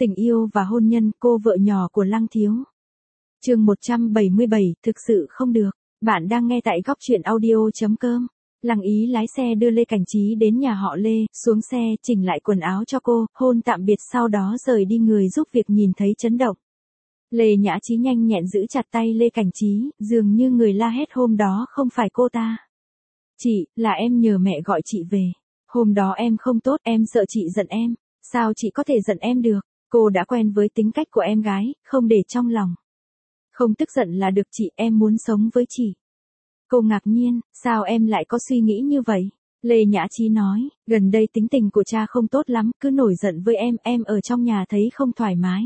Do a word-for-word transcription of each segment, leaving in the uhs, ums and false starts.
Tình yêu và hôn nhân, cô vợ nhỏ của Lăng Thiếu. Chương một trăm bảy mươi bảy, thực sự không được. Bạn đang nghe tại góc truyện audio chấm com. Lăng Ý lái xe đưa Lê Cảnh Trí đến nhà họ Lê, xuống xe, chỉnh lại quần áo cho cô, hôn tạm biệt sau đó rời đi, người giúp việc nhìn thấy chấn động. Lê Nhã Trí nhanh nhẹn giữ chặt tay Lê Cảnh Trí, dường như người la hét hôm đó không phải cô ta. Chị, là em nhờ mẹ gọi chị về. Hôm đó em không tốt, em sợ chị giận em. Sao chị có thể giận em được? Cô đã quen với tính cách của em gái, không để trong lòng. Không tức giận là được chị, em muốn sống với chị. Cô ngạc nhiên, sao em lại có suy nghĩ như vậy? Lê Nhã Trí nói, gần đây tính tình của cha không tốt lắm, cứ nổi giận với em, em ở trong nhà thấy không thoải mái.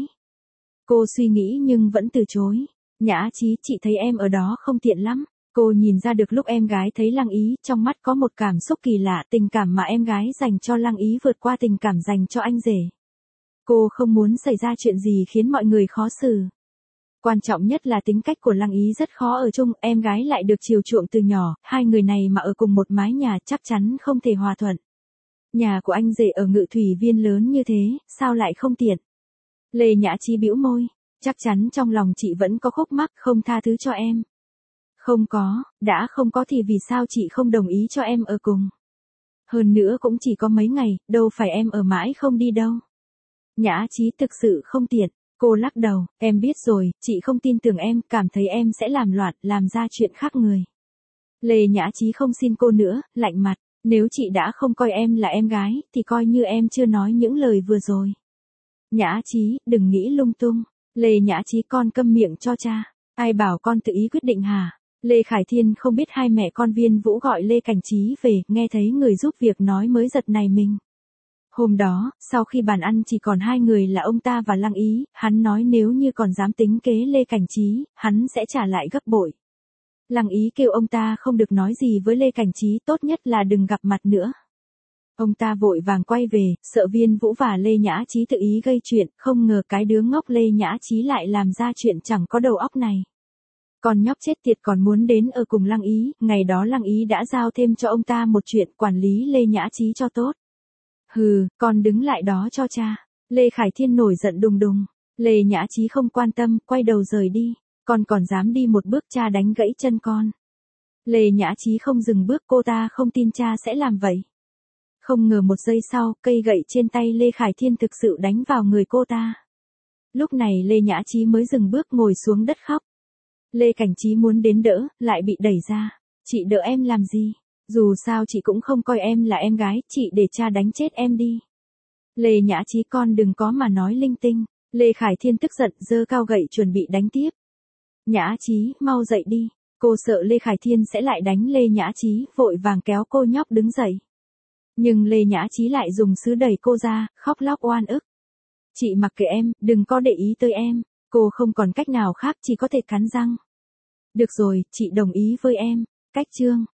Cô suy nghĩ nhưng vẫn từ chối. Nhã Trí, chị thấy em ở đó không tiện lắm. Cô nhìn ra được lúc em gái thấy Lăng Ý, trong mắt có một cảm xúc kỳ lạ, tình cảm mà em gái dành cho Lăng Ý vượt qua tình cảm dành cho anh rể. Cô không muốn xảy ra chuyện gì khiến mọi người khó xử. Quan trọng nhất là tính cách của Lăng Ý rất khó ở chung, em gái lại được chiều chuộng từ nhỏ, hai người này mà ở cùng một mái nhà chắc chắn không thể hòa thuận. Nhà của anh rể ở Ngự Thủy Viên lớn như thế, sao lại không tiện? Lê Nhã Trí bĩu môi, chắc chắn trong lòng chị vẫn có khúc mắc không tha thứ cho em. Không có, đã không có thì vì sao chị không đồng ý cho em ở cùng? Hơn nữa cũng chỉ có mấy ngày, đâu phải em ở mãi không đi đâu. Nhã Trí thực sự không tiện, cô lắc đầu, em biết rồi, chị không tin tưởng em, cảm thấy em sẽ làm loạn, làm ra chuyện khác người. Lê Nhã Trí không xin cô nữa, lạnh mặt, nếu chị đã không coi em là em gái, thì coi như em chưa nói những lời vừa rồi. Nhã Trí, đừng nghĩ lung tung. Lê Nhã Trí, con câm miệng cho cha. Ai bảo con tự ý quyết định hả? Lê Khải Thiên không biết hai mẹ con Viên Vũ gọi Lê Cảnh Trí về, nghe thấy người giúp việc nói mới giật nảy mình. Hôm đó, sau khi bàn ăn chỉ còn hai người là ông ta và Lăng Ý, hắn nói nếu như còn dám tính kế Lê Cảnh Trí, hắn sẽ trả lại gấp bội. Lăng Ý kêu ông ta không được nói gì với Lê Cảnh Trí, tốt nhất là đừng gặp mặt nữa. Ông ta vội vàng quay về, sợ Viên Vũ và Lê Nhã Trí tự ý gây chuyện, không ngờ cái đứa ngốc Lê Nhã Trí lại làm ra chuyện chẳng có đầu óc này. Con nhóc chết tiệt còn muốn đến ở cùng Lăng Ý, ngày đó Lăng Ý đã giao thêm cho ông ta một chuyện, quản lý Lê Nhã Trí cho tốt. Hừ, con đứng lại đó cho cha. Lê Khải Thiên nổi giận đùng đùng. Lê Nhã Trí không quan tâm, quay đầu rời đi. Con còn dám đi một bước, cha đánh gãy chân con. Lê Nhã Trí không dừng bước, cô ta không tin cha sẽ làm vậy. Không ngờ một giây sau, cây gậy trên tay Lê Khải Thiên thực sự đánh vào người cô ta. Lúc này Lê Nhã Trí mới dừng bước, ngồi xuống đất khóc. Lê Cảnh Trí muốn đến đỡ, lại bị đẩy ra. Chị đỡ em làm gì? Dù sao chị cũng không coi em là em gái, chị để cha đánh chết em đi. Lê Nhã Trí, con đừng có mà nói linh tinh. Lê Khải Thiên tức giận, giơ cao gậy chuẩn bị đánh tiếp. Nhã Trí, mau dậy đi. Cô sợ Lê Khải Thiên sẽ lại đánh Lê Nhã Trí, vội vàng kéo cô nhóc đứng dậy. Nhưng Lê Nhã Trí lại dùng sứ đẩy cô ra, khóc lóc oan ức. Chị mặc kệ em, đừng có để ý tới em. Cô không còn cách nào khác, chỉ có thể cắn răng. Được rồi, chị đồng ý với em. Cách chương